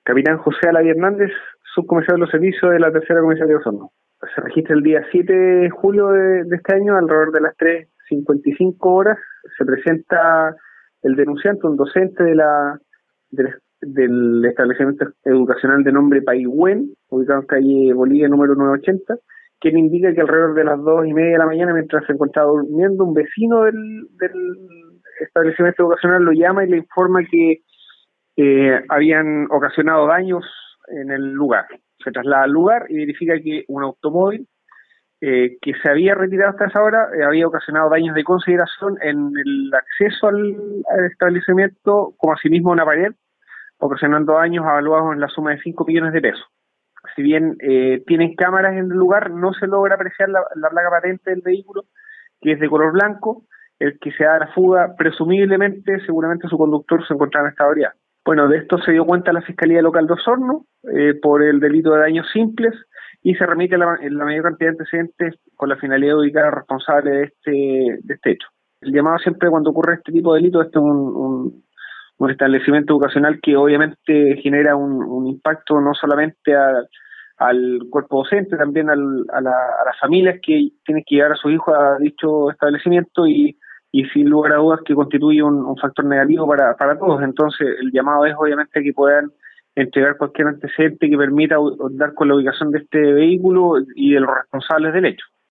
Capitán José Alaví Hernández, subcomisario de los servicios de la tercera comisaría de Osorno. Se registra el día 7 de julio de este año, alrededor de las 3:55 horas. Se presenta el denunciante, un docente del establecimiento educacional de nombre Paihuén, ubicado en calle Bolivia número 980, quien indica que alrededor de las 2:30 de la mañana, mientras se encontraba durmiendo, un vecino del establecimiento educacional lo llama y le informa que habían ocasionado daños en el lugar. Se traslada al lugar y verifica que un automóvil que se había retirado hasta esa hora había ocasionado daños de consideración en el acceso al establecimiento, como asimismo una pared, ocasionando daños evaluados en la suma de 5 millones de pesos. Si bien tienen cámaras en el lugar, no se logra apreciar la placa patente del vehículo, que es de color blanco. El que se da la fuga, presumiblemente, seguramente su conductor se encontraba en estado de ebriedad. Bueno, de esto se dio cuenta la Fiscalía Local de Osorno por el delito de daños simples y se remite la mayor cantidad de antecedentes con la finalidad de ubicar al responsable de este hecho. El llamado siempre cuando ocurre este tipo de delito, este es un establecimiento educacional que obviamente genera un impacto no solamente al cuerpo docente, también a las familias que tienen que llevar a sus hijos a dicho establecimiento y sin lugar a dudas que constituye un factor negativo para todos. Entonces el llamado es obviamente que puedan entregar cualquier antecedente que permita dar con la ubicación de este vehículo y de los responsables del hecho.